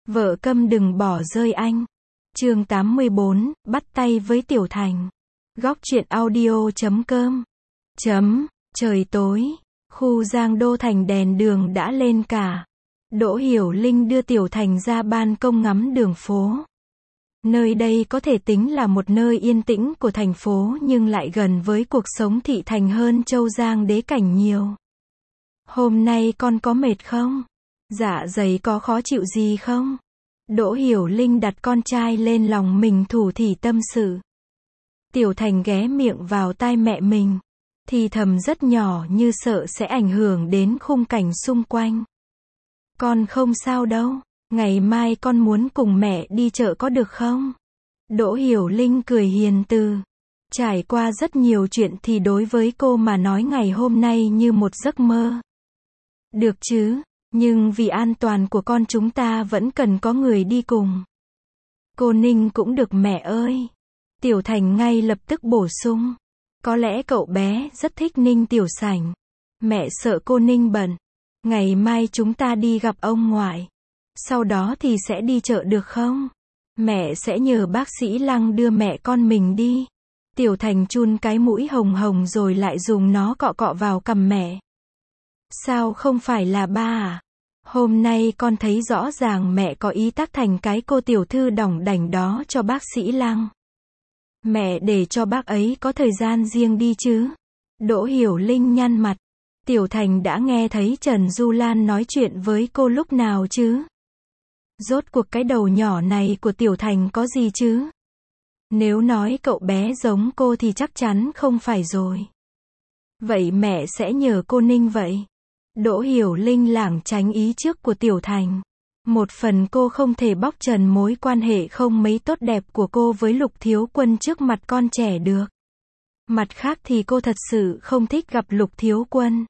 Vợ câm đừng bỏ rơi anh. Chương 84, bắt tay với Tiểu Thành. Góc truyện audio.com. Trời tối, khu Giang Đô thành đèn đường đã lên cả. Đỗ Hiểu Linh đưa Tiểu Thành ra ban công ngắm đường phố. Nơi đây có thể tính là một nơi yên tĩnh của thành phố nhưng lại gần với cuộc sống thị thành hơn Châu Giang Đế Cảnh nhiều. Hôm nay con có mệt không? Dạ dày có khó chịu gì không? Đỗ Hiểu Linh đặt con trai lên lòng mình thủ thỉ tâm sự. Tiểu Thành ghé miệng vào tai mẹ mình, thì thầm rất nhỏ như sợ sẽ ảnh hưởng đến khung cảnh xung quanh. Con không sao đâu, ngày mai con muốn cùng mẹ đi chợ có được không? Đỗ Hiểu Linh cười hiền từ. Trải qua rất nhiều chuyện thì đối với cô mà nói ngày hôm nay như một giấc mơ. Được chứ, nhưng vì an toàn của con chúng ta vẫn cần có người đi cùng. Cô Ninh cũng được mẹ ơi. Tiểu Thành ngay lập tức bổ sung. Có lẽ cậu bé rất thích Ninh Tiểu Sảnh. Mẹ sợ cô Ninh bận. Ngày mai chúng ta đi gặp ông ngoại. Sau đó thì sẽ đi chợ được không? Mẹ sẽ nhờ bác sĩ Lăng đưa mẹ con mình đi. Tiểu Thành chun cái mũi hồng hồng rồi lại dùng nó cọ cọ vào cằm mẹ. Sao không phải là ba à? Hôm nay con thấy rõ ràng mẹ có ý tác thành cái cô tiểu thư đỏng đảnh đó cho bác sĩ Lăng. Mẹ để cho bác ấy có thời gian riêng đi chứ. Đỗ Hiểu Linh nhăn mặt. Tiểu Thành đã nghe thấy Trần Du Lan nói chuyện với cô lúc nào chứ? Rốt cuộc cái đầu nhỏ này của Tiểu Thành có gì chứ? Nếu nói cậu bé giống cô thì chắc chắn không phải rồi. Vậy mẹ sẽ nhờ cô Ninh vậy. Đỗ Hiểu Linh lảng tránh ý trước của Tiểu Thành. Một phần cô không thể bóc trần mối quan hệ không mấy tốt đẹp của cô với Lục Thiếu Quân trước mặt con trẻ được. Mặt khác thì cô thật sự không thích gặp Lục Thiếu Quân.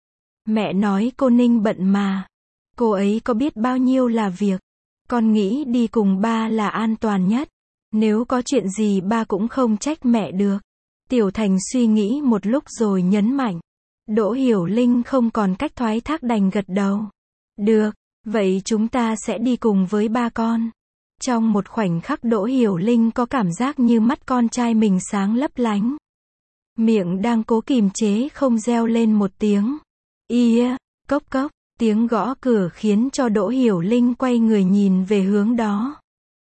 Mẹ nói cô Ninh bận mà. Cô ấy có biết bao nhiêu là việc. Con nghĩ đi cùng ba là an toàn nhất. Nếu có chuyện gì ba cũng không trách mẹ được. Tiểu Thành suy nghĩ một lúc rồi nhấn mạnh. Đỗ Hiểu Linh không còn cách thoái thác đành gật đầu. Được, vậy chúng ta sẽ đi cùng với ba con. Trong một khoảnh khắc Đỗ Hiểu Linh có cảm giác như mắt con trai mình sáng lấp lánh. Miệng đang cố kìm chế không reo lên một tiếng. Ia, cốc cốc, tiếng gõ cửa khiến cho Đỗ Hiểu Linh quay người nhìn về hướng đó.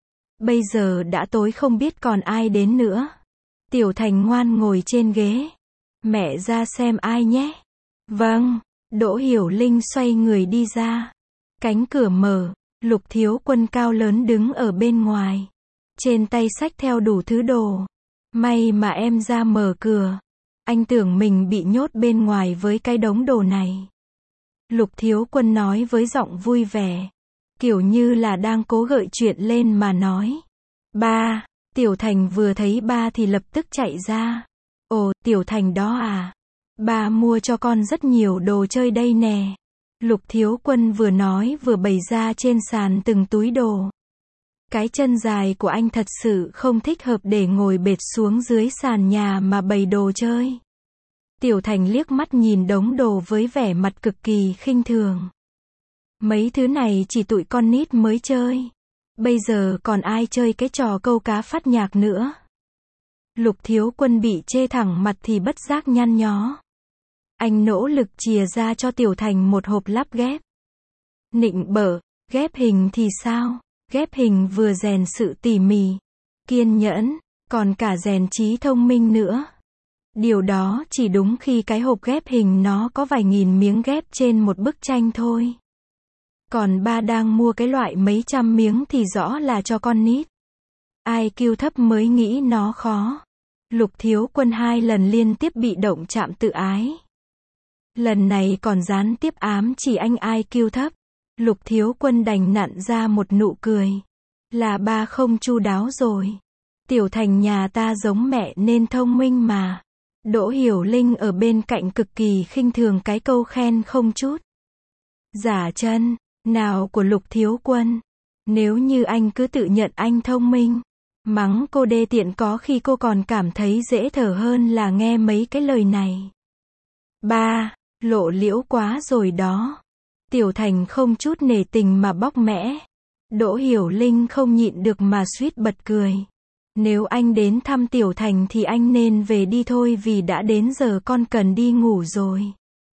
Bây giờ đã tối không biết còn ai đến nữa. Tiểu Thành ngoan ngồi trên ghế. Mẹ ra xem ai nhé. Vâng. Đỗ Hiểu Linh xoay người đi ra. Cánh cửa mở. Lục Thiếu Quân cao lớn đứng ở bên ngoài. Trên tay xách theo đủ thứ đồ. May mà em ra mở cửa. Anh tưởng mình bị nhốt bên ngoài với cái đống đồ này. Lục Thiếu Quân nói với giọng vui vẻ. Kiểu như là đang cố gợi chuyện lên mà nói. Ba. Tiểu Thành vừa thấy ba thì lập tức chạy ra. Ồ, Tiểu Thành đó à? Ba mua cho con rất nhiều đồ chơi đây nè. Lục Thiếu Quân vừa nói vừa bày ra trên sàn từng túi đồ. Cái chân dài của anh thật sự không thích hợp để ngồi bệt xuống dưới sàn nhà mà bày đồ chơi. Tiểu Thành liếc mắt nhìn đống đồ với vẻ mặt cực kỳ khinh thường. Mấy thứ này chỉ tụi con nít mới chơi. Bây giờ còn ai chơi cái trò câu cá phát nhạc nữa. Lục Thiếu Quân bị chê thẳng mặt thì bất giác nhăn nhó. Anh nỗ lực chìa ra cho Tiểu Thành một hộp lắp ghép. Nịnh bợ, ghép hình thì sao? Ghép hình vừa rèn sự tỉ mỉ, kiên nhẫn, còn cả rèn trí thông minh nữa. Điều đó chỉ đúng khi cái hộp ghép hình nó có vài nghìn miếng ghép trên một bức tranh thôi. Còn ba đang mua cái loại mấy trăm miếng thì rõ là cho con nít. IQ thấp mới nghĩ nó khó. Lục Thiếu Quân 2 lần liên tiếp bị động chạm tự ái. Lần này còn gián tiếp ám chỉ anh IQ thấp. Lục Thiếu Quân đành nặn ra một nụ cười. Là ba không chu đáo rồi. Tiểu Thành nhà ta giống mẹ nên thông minh mà. Đỗ Hiểu Linh ở bên cạnh cực kỳ khinh thường cái câu khen không chút giả chân nào của Lục Thiếu Quân. Nếu như anh cứ tự nhận anh thông minh, mắng cô đê tiện có khi cô còn cảm thấy dễ thở hơn là nghe mấy cái lời này. Ba, lộ liễu quá rồi đó. Tiểu Thành không chút nể tình mà bóc mẽ. Đỗ Hiểu Linh không nhịn được mà suýt bật cười. Nếu anh đến thăm Tiểu Thành thì anh nên về đi thôi vì đã đến giờ con cần đi ngủ rồi.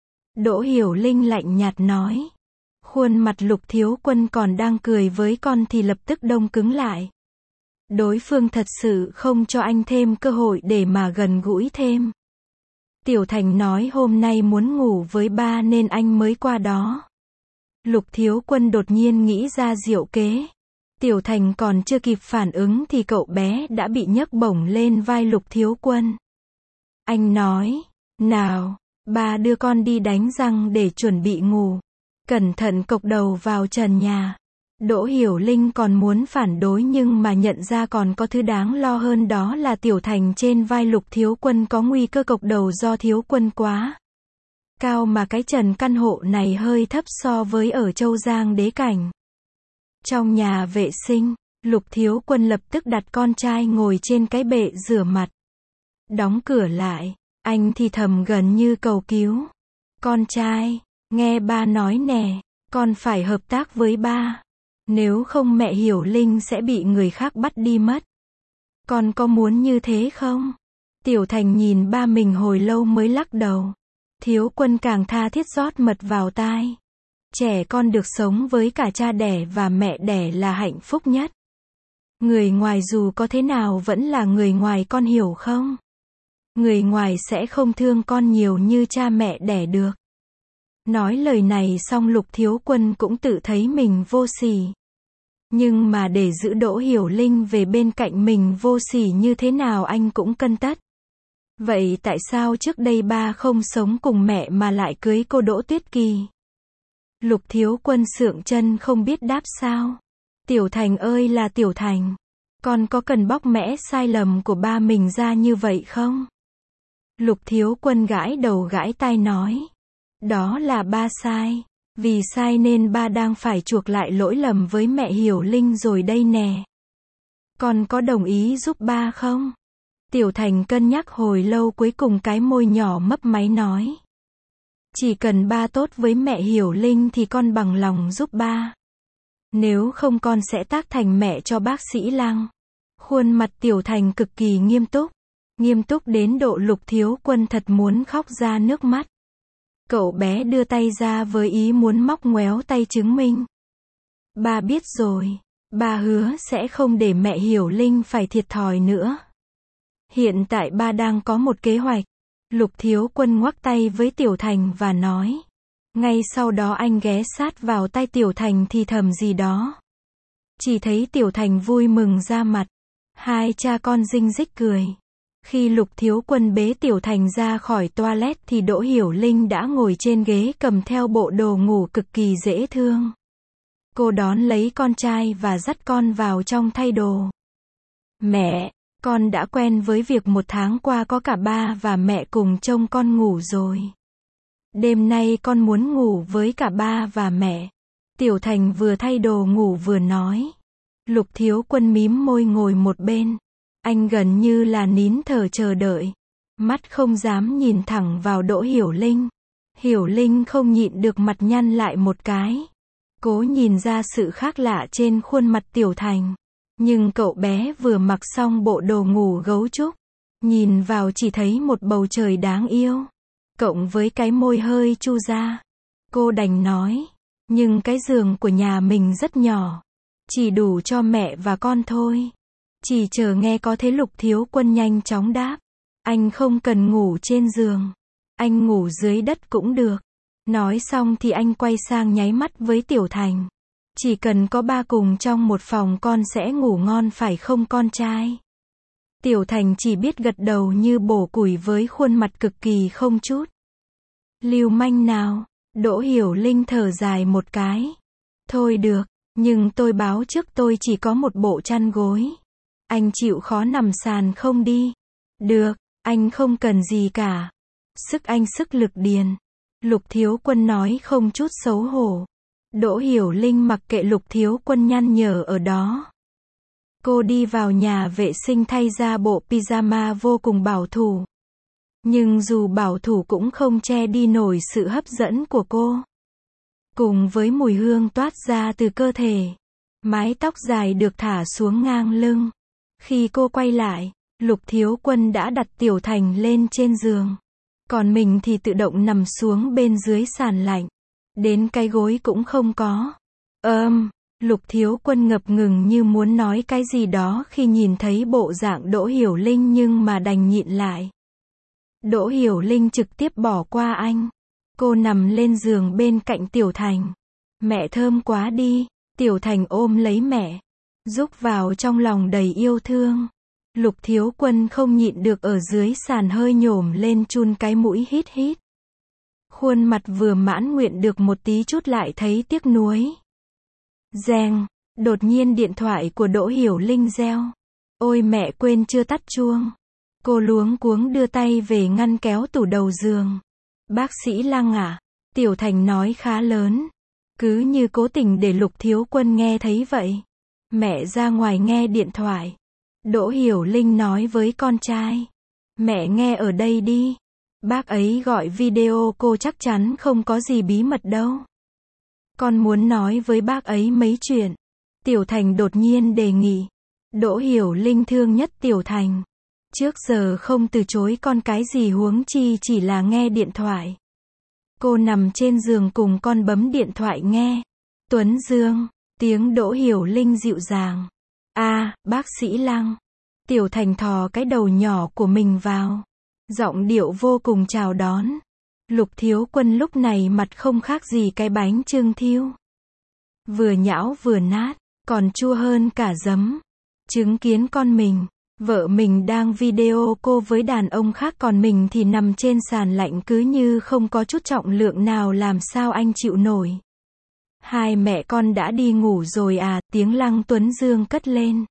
Đỗ Hiểu Linh lạnh nhạt nói. Khuôn mặt Lục Thiếu Quân còn đang cười với con thì lập tức đông cứng lại. Đối phương thật sự không cho anh thêm cơ hội để mà gần gũi thêm. Tiểu Thành nói hôm nay muốn ngủ với ba nên anh mới qua đó. Lục Thiếu Quân đột nhiên nghĩ ra diệu kế. Tiểu Thành còn chưa kịp phản ứng thì cậu bé đã bị nhấc bổng lên vai Lục Thiếu Quân. Anh nói, nào, ba đưa con đi đánh răng để chuẩn bị ngủ. Cẩn thận cộc đầu vào trần nhà. Đỗ Hiểu Linh còn muốn phản đối nhưng mà nhận ra còn có thứ đáng lo hơn, đó là Tiểu Thành trên vai Lục Thiếu Quân có nguy cơ cộc đầu do Thiếu Quân quá cao mà cái trần căn hộ này hơi thấp so với ở Châu Giang Đế Cảnh. Trong nhà vệ sinh, Lục Thiếu Quân lập tức đặt con trai ngồi trên cái bệ rửa mặt. Đóng cửa lại, anh thì thầm gần như cầu cứu. Con trai, nghe ba nói nè, con phải hợp tác với ba. Nếu không mẹ Hiểu Linh sẽ bị người khác bắt đi mất. Con có muốn như thế không? Tiểu Thành nhìn ba mình hồi lâu mới lắc đầu. Thiếu Quân càng tha thiết rót mật vào tai. Trẻ con được sống với cả cha đẻ và mẹ đẻ là hạnh phúc nhất. Người ngoài dù có thế nào vẫn là người ngoài, con hiểu không? Người ngoài sẽ không thương con nhiều như cha mẹ đẻ được. Nói lời này xong Lục Thiếu Quân cũng tự thấy mình vô sỉ. Nhưng mà để giữ Đỗ Hiểu Linh về bên cạnh mình vô sỉ như thế nào anh cũng cân tất. Vậy tại sao trước đây ba không sống cùng mẹ mà lại cưới cô Đỗ Tuyết Kỳ? Lục Thiếu Quân sượng chân không biết đáp sao. Tiểu Thành ơi là Tiểu Thành, con có cần bóc mẽ sai lầm của ba mình ra như vậy không? Lục Thiếu Quân gãi đầu gãi tai nói. Đó là ba sai. Vì sai nên ba đang phải chuộc lại lỗi lầm với mẹ Hiểu Linh rồi đây nè. Con có đồng ý giúp ba không? Tiểu Thành cân nhắc hồi lâu cuối cùng cái môi nhỏ mấp máy nói. Chỉ cần ba tốt với mẹ Hiểu Linh thì con bằng lòng giúp ba. Nếu không con sẽ tác thành mẹ cho bác sĩ Lăng. Khuôn mặt Tiểu Thành cực kỳ nghiêm túc. Nghiêm túc đến độ Lục Thiếu Quân thật muốn khóc ra nước mắt. Cậu bé đưa tay ra với ý muốn móc ngoéo tay chứng minh. Ba biết rồi. Ba hứa sẽ không để mẹ Hiểu Linh phải thiệt thòi nữa. Hiện tại ba đang có một kế hoạch. Lục Thiếu Quân ngoắc tay với Tiểu Thành và nói. Ngay sau đó anh ghé sát vào tai Tiểu Thành thì thầm gì đó. Chỉ thấy Tiểu Thành vui mừng ra mặt. Hai cha con rinh rích cười. Khi Lục Thiếu Quân bế Tiểu Thành ra khỏi toilet thì Đỗ Hiểu Linh đã ngồi trên ghế cầm theo bộ đồ ngủ cực kỳ dễ thương. Cô đón lấy con trai và dắt con vào trong thay đồ. Mẹ, con đã quen với việc một tháng qua có cả ba và mẹ cùng trông con ngủ rồi. Đêm nay con muốn ngủ với cả ba và mẹ. Tiểu Thành vừa thay đồ ngủ vừa nói. Lục Thiếu Quân mím môi ngồi một bên. Anh gần như là nín thở chờ đợi. Mắt không dám nhìn thẳng vào Đỗ Hiểu Linh. Hiểu Linh không nhịn được mặt nhăn lại một cái. Cố nhìn ra sự khác lạ trên khuôn mặt Tiểu Thành. Nhưng cậu bé vừa mặc xong bộ đồ ngủ gấu trúc. Nhìn vào chỉ thấy một bầu trời đáng yêu. Cộng với cái môi hơi chu ra. Cô đành nói. Nhưng cái giường của nhà mình rất nhỏ. Chỉ đủ cho mẹ và con thôi. Chỉ chờ nghe có thế. Lục Thiếu Quân nhanh chóng đáp. Anh không cần ngủ trên giường. Anh ngủ dưới đất cũng được. Nói xong thì anh quay sang nháy mắt với Tiểu Thành. Chỉ cần có ba cùng trong một phòng con sẽ ngủ ngon phải không con trai? Tiểu Thành chỉ biết gật đầu như bổ củi với khuôn mặt cực kỳ không chút lưu manh nào. Đỗ Hiểu Linh thở dài một cái. Thôi được, nhưng tôi báo trước tôi chỉ có một bộ chăn gối. Anh chịu khó nằm sàn không đi? Được, anh không cần gì cả. Sức anh sức lực điền. Lục Thiếu Quân nói không chút xấu hổ. Đỗ Hiểu Linh mặc kệ Lục Thiếu Quân nhăn nhở ở đó. Cô đi vào nhà vệ sinh thay ra bộ pyjama vô cùng bảo thủ. Nhưng dù bảo thủ cũng không che đi nổi sự hấp dẫn của cô. Cùng với mùi hương toát ra từ cơ thể. Mái tóc dài được thả xuống ngang lưng. Khi cô quay lại, Lục Thiếu Quân đã đặt Tiểu Thành lên trên giường. Còn mình thì tự động nằm xuống bên dưới sàn lạnh. Đến cái gối cũng không có. Lục Thiếu Quân ngập ngừng như muốn nói cái gì đó khi nhìn thấy bộ dạng Đỗ Hiểu Linh nhưng mà đành nhịn lại. Đỗ Hiểu Linh trực tiếp bỏ qua anh. Cô nằm lên giường bên cạnh Tiểu Thành. Mẹ thơm quá đi. Tiểu Thành ôm lấy mẹ, rúc vào trong lòng đầy yêu thương. Lục Thiếu Quân không nhịn được ở dưới sàn hơi nhổm lên chun cái mũi hít hít. Khuôn mặt vừa mãn nguyện được một tí chút lại thấy tiếc nuối. Reng, đột nhiên điện thoại của Đỗ Hiểu Linh reo. Ôi mẹ quên chưa tắt chuông. Cô luống cuống đưa tay về ngăn kéo tủ đầu giường. Bác sĩ Lăng à? Tiểu Thành nói khá lớn. Cứ như cố tình để Lục Thiếu Quân nghe thấy vậy. Mẹ ra ngoài nghe điện thoại. Đỗ Hiểu Linh nói với con trai. Mẹ nghe ở đây đi. Bác ấy gọi video cô chắc chắn không có gì bí mật đâu. Con muốn nói với bác ấy mấy chuyện. Tiểu Thành đột nhiên đề nghị. Đỗ Hiểu Linh thương nhất Tiểu Thành. Trước giờ không từ chối con cái gì huống chi chỉ là nghe điện thoại. Cô nằm trên giường cùng con bấm điện thoại nghe. Tuấn Dương, tiếng Đỗ Hiểu Linh dịu dàng. Bác sĩ Lăng. Tiểu Thành thò cái đầu nhỏ của mình vào. Giọng điệu vô cùng chào đón. Lục Thiếu Quân lúc này mặt không khác gì cái bánh chưng thiêu. Vừa nhão vừa nát, còn chua hơn cả giấm. Chứng kiến con mình, vợ mình đang video cô với đàn ông khác còn mình thì nằm trên sàn lạnh cứ như không có chút trọng lượng nào làm sao anh chịu nổi. Hai mẹ con đã đi ngủ rồi à, tiếng Lăng Tuấn Dương cất lên.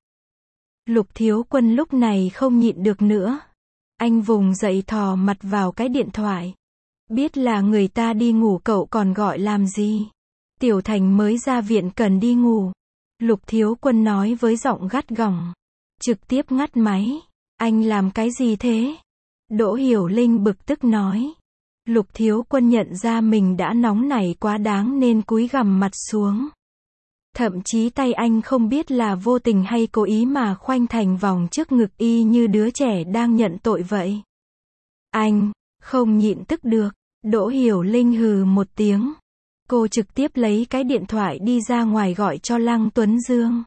Lục Thiếu Quân lúc này không nhịn được nữa. Anh vùng dậy thò mặt vào cái điện thoại. Biết là người ta đi ngủ cậu còn gọi làm gì? Tiểu Thành mới ra viện cần đi ngủ. Lục Thiếu Quân nói với giọng gắt gỏng. Trực tiếp ngắt máy. Anh làm cái gì thế? Đỗ Hiểu Linh bực tức nói. Lục Thiếu Quân nhận ra mình đã nóng nảy quá đáng nên cúi gằm mặt xuống. Thậm chí tay anh không biết là vô tình hay cố ý mà khoanh thành vòng trước ngực y như đứa trẻ đang nhận tội vậy. Anh, không nhịn tức được. Đỗ Hiểu Linh hừ một tiếng. Cô trực tiếp lấy cái điện thoại đi ra ngoài gọi cho Lăng Tuấn Dương.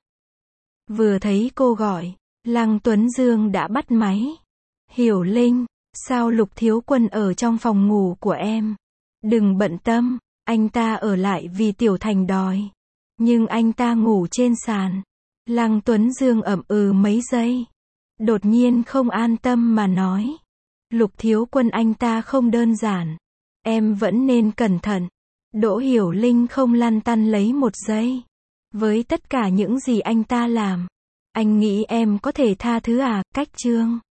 Vừa thấy cô gọi, Lăng Tuấn Dương đã bắt máy. Hiểu Linh, sao Lục Thiếu Quân ở trong phòng ngủ của em? Đừng bận tâm, anh ta ở lại vì Tiểu Thành đòi. Nhưng anh ta ngủ trên sàn. Lăng Tuấn Dương ậm ừ mấy giây. Đột nhiên không an tâm mà nói. Lục Thiếu Quân anh ta không đơn giản. Em vẫn nên cẩn thận. Đỗ Hiểu Linh không lăn tăn lấy một giây. Với tất cả những gì anh ta làm, anh nghĩ em có thể tha thứ à? Cách chương